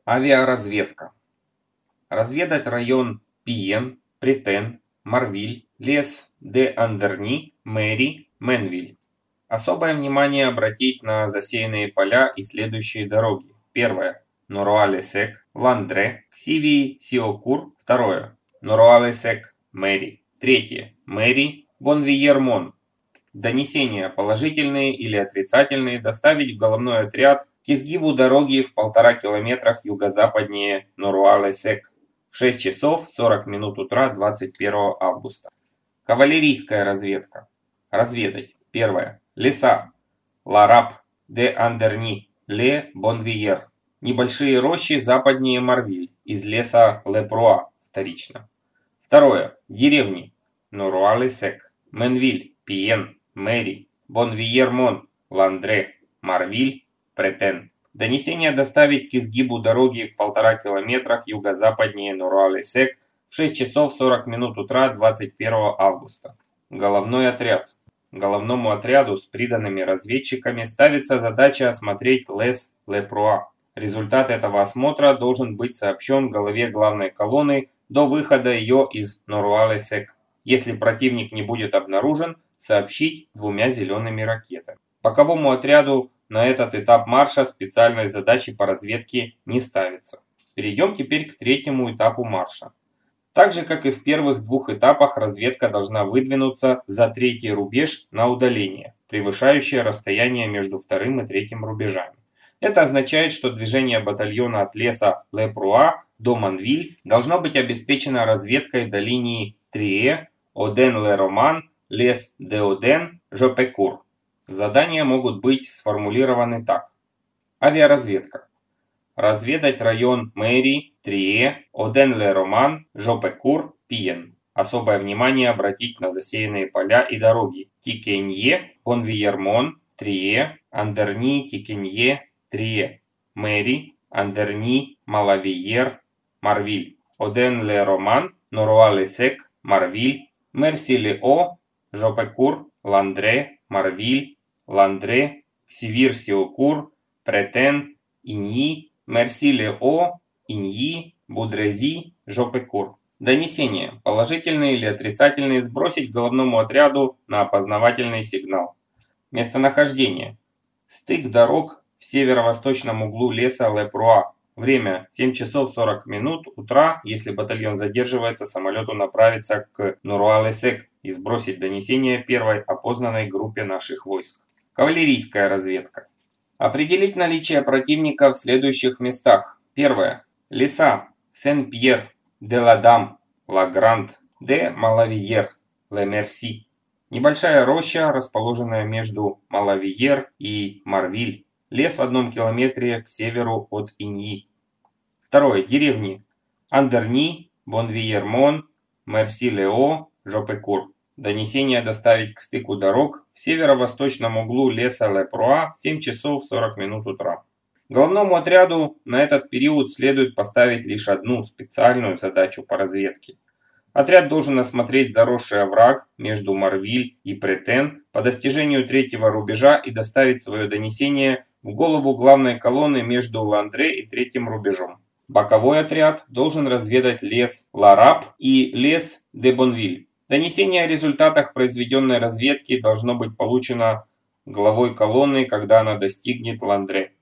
Авиаразведка. Разведать район Пиен, Претен, Марвиль, Лес де Андерни, Мэри, Менвиль. Особое внимание обратить на засеянные поля и следующие дороги. Первое. Нуруа-ле-Сек, Ландре, Ксивии-Сиокур. Второе. Нуруа-ле-Сек, Мэри. Третье. Мэри, Бонвиермон. Донесения, положительные или отрицательные, доставить в головной отряд к изгибу дороги в 1,5 километрах юго-западнее Нуруа-ле-Сек в 6 часов 40 минут утра 21 августа. Кавалерийская разведка. Разведать. Первое. Леса. Ларап, де Андерни, Ле Бонвиер. Небольшие рощи западнее Марвиль, из леса Лепруа, вторично. Второе. Деревни. Нуруа-ле-Сек, Менвиль, Пиен, Мэри, Бонвиермон, Ландре, Марвиль, Претен. Донесение доставить к изгибу дороги в 1,5 километрах юго-западнее Нуруа-ле-Сек в 6 часов 40 минут утра 21 августа. Головной отряд. Головному отряду с приданными разведчиками ставится задача осмотреть лес Лепруа. Результат этого осмотра должен быть сообщен главе главной колонны до выхода ее из Нуруа-ле-Сек. Если противник не будет обнаружен, сообщить 2 зелеными ракетами. Боковому отряду на этот этап марша специальной задачи по разведке не ставится. Перейдем теперь к третьему этапу марша. Так же, как и в первых 2 этапах, разведка должна выдвинуться за третий рубеж на удаление, превышающее расстояние между вторым и третьим рубежами. Это означает, что движение батальона от леса Лепруа до Манвиль должно быть обеспечено разведкой до линии Трие, Оден-ле-Роман, Лес де Оден, Жопекур. Задания могут быть сформулированы так. Авиаразведка. Разведать район Мэри, Трие, Оден-ле-Роман, Жопекур, Пиен. Особое внимание обратить на засеянные поля и дороги. Тикенье, Бонвиермон, Трие, Андерни, Тикенье, Трие. Мэри, Андерни, Малавиер, Марвиль. Оден-ле-Роман, Нуруа-ле-Сек, Марвиль. Мерси-ле-О, Жопекур, Ландре, Марвиль, Ландре, Ксивир-Сиокур, Претен, Иньи, Мерси-ле-О, Иньи, Будрези, Жопекур. Донесения, положительные или отрицательные, сбросить головному отряду на опознавательный сигнал. Местонахождение. Стык дорог в северо-восточном углу леса Лепруа. Время 7 часов 40 минут утра. Если батальон задерживается, самолету направиться к Нуруа-ле-Сек и сбросить донесение первой опознанной группе наших войск. Кавалерийская разведка. Определить наличие противника в следующих местах. Первое. Леса. Сен-Пьер, де Ладам, Лагрант, де Малавиер, Ле Мерси. Небольшая роща, расположенная между Малавиер и Марвиль. Лес в 1 километре к северу от Иньи. Второе. Деревни. Андерни, Бонвиермон, Мерси-ле-О, Жопекур. Донесение доставить к стыку дорог в северо-восточном углу леса Лепруа в 7 часов 40 минут утра. Головному отряду на этот период следует поставить лишь одну специальную задачу по разведке. Отряд должен осмотреть заросший овраг между Марвиль и Претен по достижению третьего рубежа и доставить свое донесение в голову главной колонны между Ландре и третьим рубежом. Боковой отряд должен разведать лес Ларап и лес де Бонвиль. Донесение о результатах произведенной разведки должно быть получено главой колонны, когда она достигнет Ландре.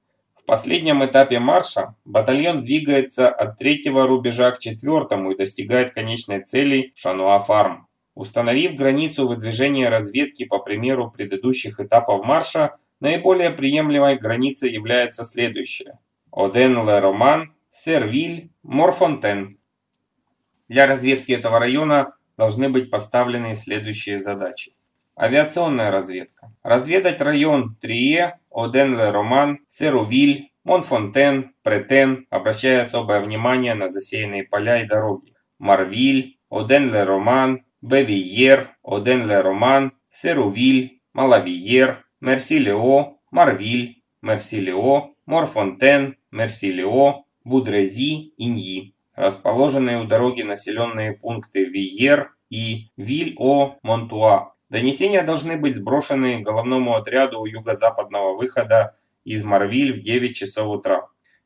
В последнем этапе марша батальон двигается от третьего рубежа к четвертому и достигает конечной цели Шануа-Фарм. Установив границу выдвижения разведки по примеру предыдущих этапов марша, наиболее приемлемой границей является следующая. Оден-ле-Роман, Сервиль, Морфонтен. Для разведки этого района должны быть поставлены следующие задачи. Авиационная разведка. Разведать район Трие, Оден-ле-Роман, Серувиль, Монфонтен, Претен, обращая особое внимание на засеянные поля и дороги. Марвиль, Оден-ле-Роман, Бевиер, Оден-ле-Роман, Серувиль, Малавиер, Мерси-ле-О, Марвиль, Мерси-ле-О, Морфонтен, Мерси-ле-О, Будрези, Иньи. Расположенные у дороги населенные пункты Виер и Виль-О-Монтуа. Донесения должны быть сброшены головному отряду у юго-западного выхода из Марвиль в 9 часов утра.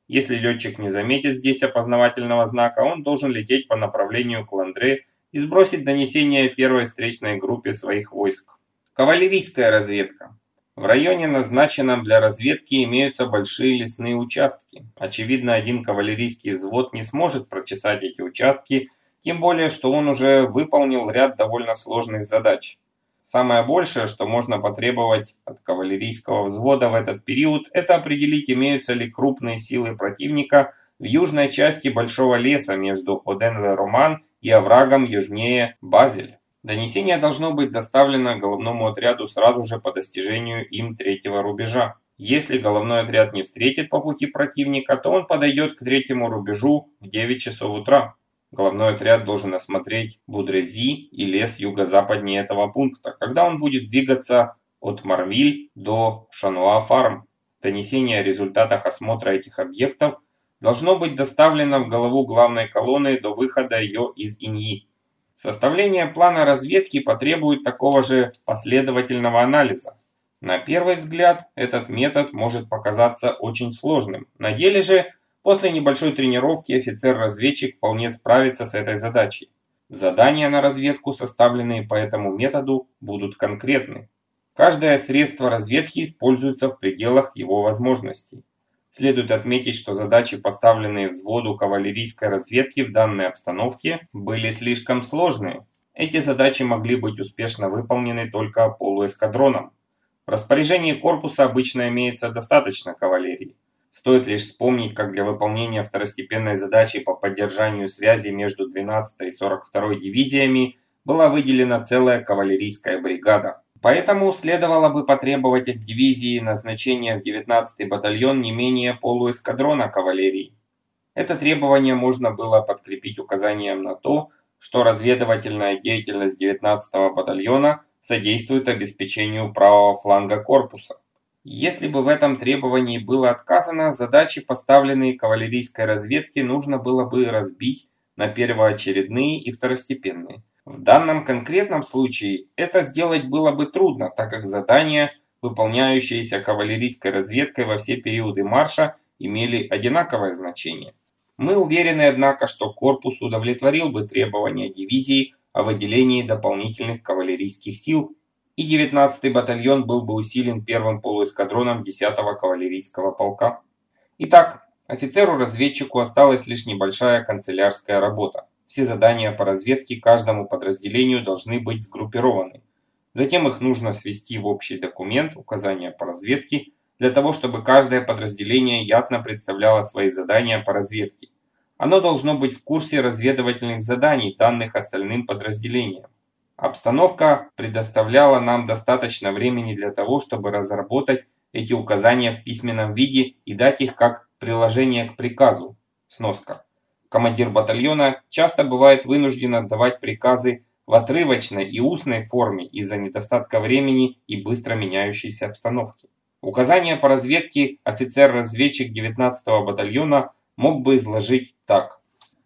Если летчик не заметит здесь опознавательного знака, он должен лететь по направлению к Ландре и сбросить донесение первой встречной группе своих войск. Кавалерийская разведка. В районе, назначенном для разведки, имеются большие лесные участки. Очевидно, один кавалерийский взвод не сможет прочесать эти участки, тем более, что он уже выполнил ряд довольно сложных задач. Самое большее, что можно потребовать от кавалерийского взвода в этот период, это определить, имеются ли крупные силы противника в южной части Большого леса между Оден-ле-Роман и оврагом южнее Базель. Донесение должно быть доставлено головному отряду сразу же по достижению им третьего рубежа. Если головной отряд не встретит по пути противника, то он подойдет к третьему рубежу в 9 часов утра. Головной отряд должен осмотреть Будрези и лес юго-западнее этого пункта, когда он будет двигаться от Марвиль до Шануа-Фарм. Донесение о результатах осмотра этих объектов должно быть доставлено в голову главной колонны до выхода ее из Иньи. Составление плана разведки потребует такого же последовательного анализа. На первый взгляд этот метод может показаться очень сложным. На деле же, после небольшой тренировки офицер-разведчик вполне справится с этой задачей. Задания на разведку, составленные по этому методу, будут конкретны. Каждое средство разведки используется в пределах его возможностей. Следует отметить, что задачи, поставленные взводу кавалерийской разведки в данной обстановке, были слишком сложные. Эти задачи могли быть успешно выполнены только полуэскадроном. В распоряжении корпуса обычно имеется достаточно кавалерии. Стоит лишь вспомнить, как для выполнения второстепенной задачи по поддержанию связи между 12-й и 42-й дивизиями была выделена целая кавалерийская бригада. Поэтому следовало бы потребовать от дивизии назначения в 19-й батальон не менее полуэскадрона кавалерии. Это требование можно было подкрепить указанием на то, что разведывательная деятельность 19-го батальона содействует обеспечению правого фланга корпуса. Если бы в этом требовании было отказано, задачи, поставленные кавалерийской разведке, нужно было бы разбить на первоочередные и второстепенные. В данном конкретном случае это сделать было бы трудно, так как задания, выполняющиеся кавалерийской разведкой во все периоды марша, имели одинаковое значение. Мы уверены, однако, что корпус удовлетворил бы требования дивизии о выделении дополнительных кавалерийских сил, и 19-й батальон был бы усилен первым полуэскадроном 10-го кавалерийского полка. Итак, офицеру-разведчику осталась лишь небольшая канцелярская работа. Все задания по разведке каждому подразделению должны быть сгруппированы. Затем их нужно свести в общий документ «Указания по разведке», для того, чтобы каждое подразделение ясно представляло свои задания по разведке. Оно должно быть в курсе разведывательных заданий, данных остальным подразделениям. Обстановка предоставляла нам достаточно времени для того, чтобы разработать эти указания в письменном виде и дать их как приложение к приказу. Сноска. Командир батальона часто бывает вынужден отдавать приказы в отрывочной и устной форме из-за недостатка времени и быстро меняющейся обстановки. Указания по разведке офицер-разведчик 19-го батальона мог бы изложить так.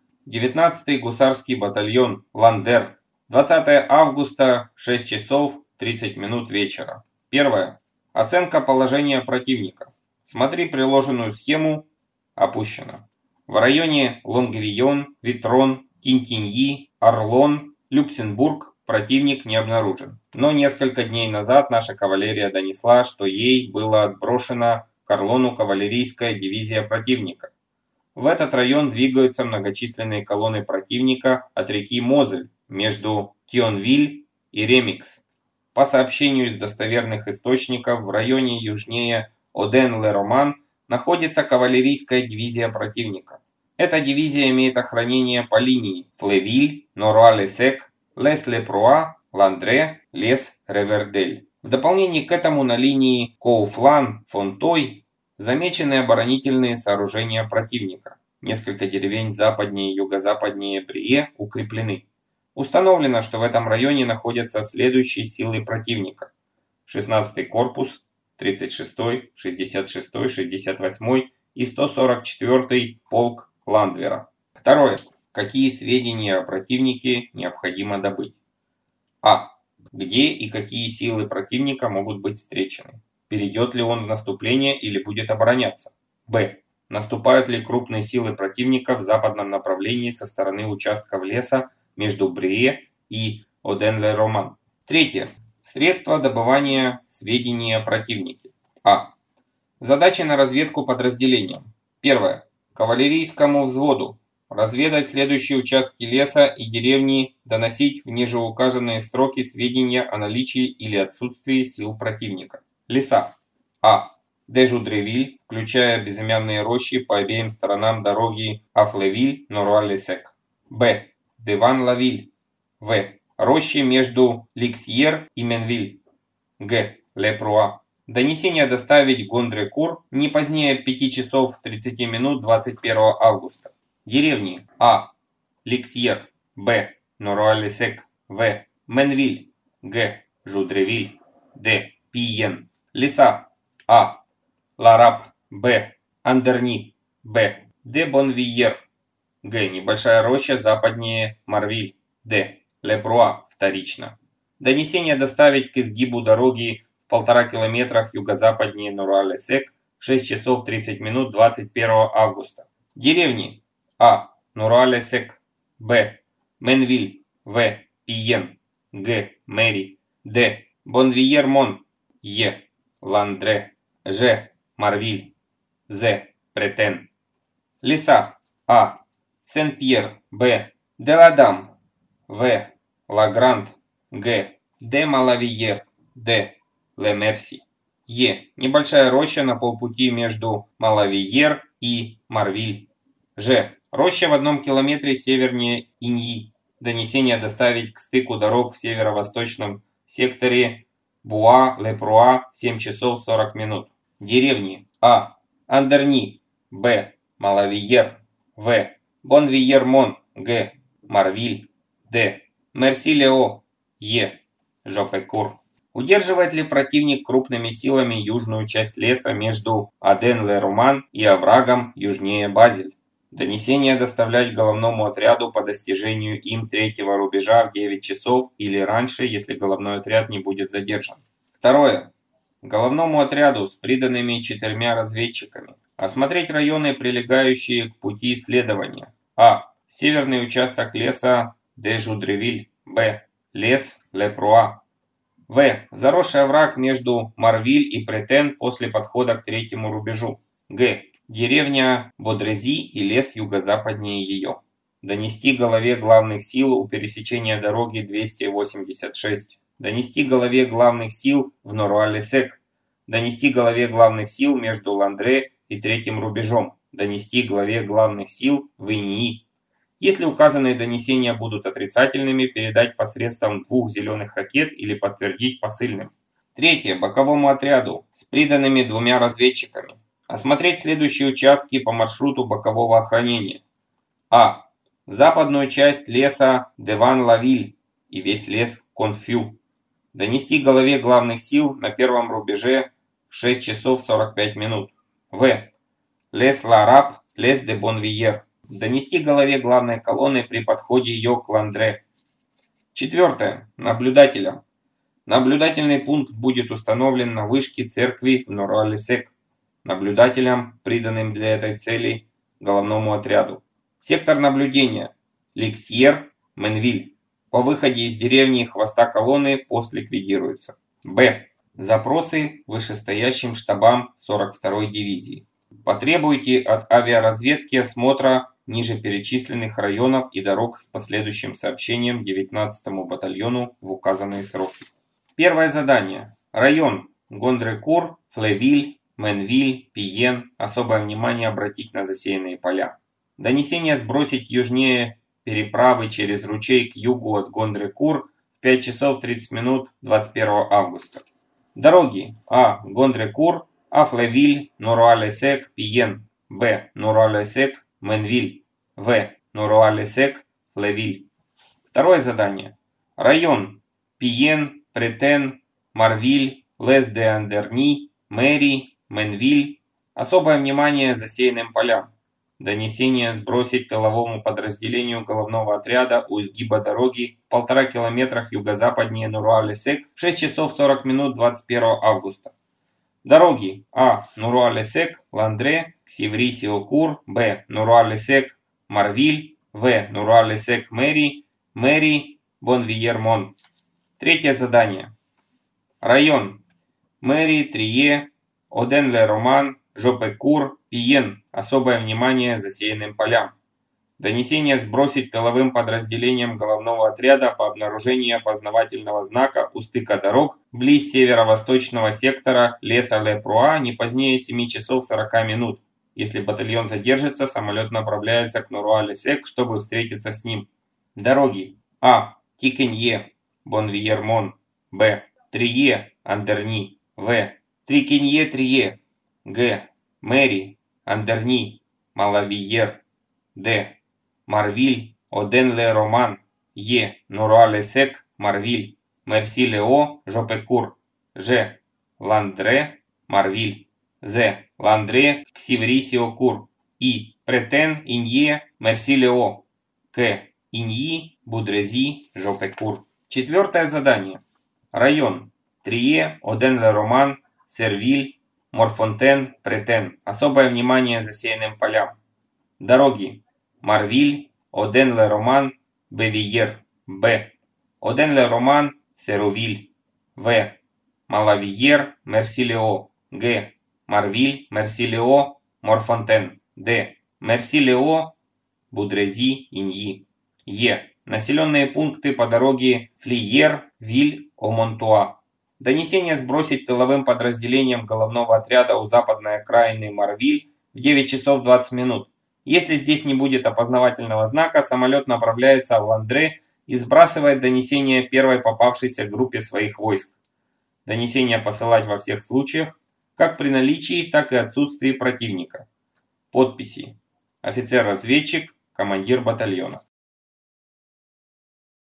19-й гусарский батальон Ландер. 20 августа, 6 часов 30 минут вечера. Первое. Оценка положения противника. Смотри приложенную схему. Опущено. В районе Лонгвийон, Витрон, Тинтиньи, Орлон, Люксембург противник не обнаружен. Но несколько дней назад наша кавалерия донесла, что ей была отброшена к Орлону кавалерийская дивизия противника. В этот район двигаются многочисленные колонны противника от реки Мозель между Тионвиль и Ремикс. По сообщению из достоверных источников, в районе южнее Оден-ле-Роман находится кавалерийская дивизия противника. Эта дивизия имеет охранение по линии Флевиль, Нора-ле-Сек, Лес-ле-Пруа, Ландре, Лес-Ревердель. В дополнение к этому на линии Коуфлан-Фонтой замечены оборонительные сооружения противника. Несколько деревень западнее и юго-западнее Брие укреплены. Установлено, что в этом районе находятся следующие силы противника: 16-й корпус, 36-й, 66-й, 68-й и 144-й полк Ландвера. Второе. Какие сведения о противнике необходимо добыть? А. Где и какие силы противника могут быть встречены? Перейдет ли он в наступление или будет обороняться? Б. Наступают ли крупные силы противника в западном направлении со стороны участков леса между Брие и Оден-ле-Роман? Третье. Средства добывания сведений о противнике. А. Задачи на разведку подразделениям. Первое. Кавалерийскому взводу. Разведать следующие участки леса и деревни, доносить в нижеуказанные строки сведения о наличии или отсутствии сил противника. Леса. А. Де Жудревиль, включая безымянные рощи по обеим сторонам дороги Афлевиль-Норуа-ле-Сек. Б. Деван-Лавиль. В. Рощи между Ликсьер и Менвиль. Г. Ле-Пруа. Донесение доставить Гондре-Кур не позднее 5 часов 30 минут 21 августа. Деревни. А. Ликсьер. Б. Норуа-ле-Сек. В. Менвиль. Г. Жудревиль. Д. Пиен. Леса. А. Лараб. Б. Андерни. Б. Де Бонвиер. Г. Небольшая роща западнее Марвиль. Д. Лепруа. Вторично. Донесение доставить к изгибу дороги в 1,5 километрах юго-западнее Норуа-ле-Сек в 6 часов 30 минут 21 августа. Деревни. А. Норуа-ле-Сек. Б. Менвиль. В. Пиен. Г. Мэри. Д. Бонвиер-Мон. Е. Ландре. Ж. Марвиль. З. Претен. Леса. А. Сен-Пьер. Б. Деладам. В. Лагрант. Г. Де Малавиер. Д. Ле-Мерси. Е. Небольшая роща на полпути между Малавиер и Марвиль. Ж. Роща в 1 километре севернее Иньи. Донесение доставить к стыку дорог в северо-восточном секторе Буа-Лепруа 7 часов 40 минут. Деревни. А. Андерни. Б. Малавиер. В. Бонвиер-Мон. Г. Марвиль. Д. Мерси-Лео. Е. Жокайкур. Удерживает ли противник крупными силами южную часть леса между Аден-ле-Роман и оврагом южнее Базель? Донесение доставлять головному отряду по достижению им третьего рубежа в 9 часов или раньше, если головной отряд не будет задержан. Второе. Головному отряду с приданными 4 разведчиками осмотреть районы, прилегающие к пути следования. А. Северный участок леса де Жудревиль. Б. Лес Ле-Пруа. В. Заросший овраг между Марвиль и Претен после подхода к третьему рубежу. Г. Деревня Бодрези и лес юго-западнее ее. Донести главе главных сил у пересечения дороги 286. Донести главе главных сил в Норуа-ле-Сек. Донести главе главных сил между Ландре и третьим рубежом. Донести главе главных сил в Иньи. Если указанные донесения будут отрицательными, передать посредством 2 зеленых ракет или подтвердить посыльным. Третье. Боковому отряду с приданными 2 разведчиками. Осмотреть следующие участки по маршруту бокового охранения. А. Западную часть леса Деван-Лавиль и весь лес Конфю. Донести главе главных сил на первом рубеже в 6 часов 45 минут. В. Лес Лараб, лес де Бонвиер. Донести главе главной колонны при подходе ее к Ландре. Четвертое. Наблюдателям. Наблюдательный пункт будет установлен на вышке церкви в Норуа-ле-Сек. Наблюдателям, приданным для этой цели, головному отряду. Сектор наблюдения. Ликсьер, Менвиль. По выходе из деревни хвоста колонны пост ликвидируется. Б. Запросы вышестоящим штабам 42-й дивизии. Потребуйте от авиаразведки осмотра ниже перечисленных районов и дорог с последующим сообщением 19-му батальону в указанные сроки. Первое задание. Район Гондре-Кур, Флевиль, Менвиль, Пиен. Особое внимание обратить на засеянные поля. Донесение сбросить южнее переправы через ручей к югу от Гондре-Кур в 5 часов 30 минут 21 августа. Дороги. А. Гондре-Кур, А. Флевиль, Норуа-ле-Сек, Пиен. Б. Норуа-ле-Сек, Менвиль. В. Норуа-ле-Сек, Флевиль. Второе задание. Район Пиен, Претен, Марвиль, Лес-де-Андерни, Мэри, Менвиль. Особое внимание засеянным полям. Донесение сбросить тыловому подразделению головного отряда у изгиба дороги в 1,5 километрах юго-западнее Норуа-ле-Сек в 6 часов 40 минут 21 августа. Дороги. А. Нуруа-ле-Сек, Ландре, Ксиври-Сиокур. Б. Нуруа-ле-Сек, Марвиль. В. Нуруа-ле-Сек, Мэри. Мэри, Бонвиер-Мон. Третье задание. Район. Мэри, Трие, Оден-ле-Роман, Жопекур, Пиен. Особое внимание засеянным полям. Донесение сбросить тыловым подразделениям головного отряда по обнаружению опознавательного знака у стыка дорог близ северо-восточного сектора леса Ле-Пруа не позднее 7 часов 40 минут. Если батальон задержится, самолет направляется к Нуруа-ле-Сек, чтобы встретиться с ним. Дороги. А. Тикенье, Бонвиер-Мон. Б. Трие, Андерни. В. Трикенье-Трие. Г. Мэри, Андерни, Малавиер. Д. Марвиль, Оден-ле-Роман. Е. Нуруа-ле-Сек, Марвиль. Мерси-ле-О, Жопекур. Ж. Ландре, Марвиль. З. Ландре, Ксиври-Сиокур. И. Претен, Инье, Мерси-ле-О. К. Иньи, Будрези, Жопекур. Четвертое задание. Район. Трие, Оден-ле-Роман, Сервиль, Морфонтен, Претен. Особое внимание засеянным полям. Дороги. Марвиль, Оден-ле-Роман, Бевиер. Б. Оден-ле-Роман, Серовиль. В. Малавиер, Мерси-ле-О. Г. Марвиль, Мерси-ле-О, Морфонтен. Д. Мерси-ле-О, Будрези, Иньи. Е. Населенные пункты по дороге Флиер, Виль, Омонтуа. Донесение сбросить тыловым подразделениям головного отряда у западной окраины Марвиль в 9 часов 20 минут. Если здесь не будет опознавательного знака, самолет направляется в Ландре и сбрасывает донесение первой попавшейся группе своих войск. Донесение посылать во всех случаях, как при наличии, так и отсутствии противника. Подписи. Офицер-разведчик, командир батальона.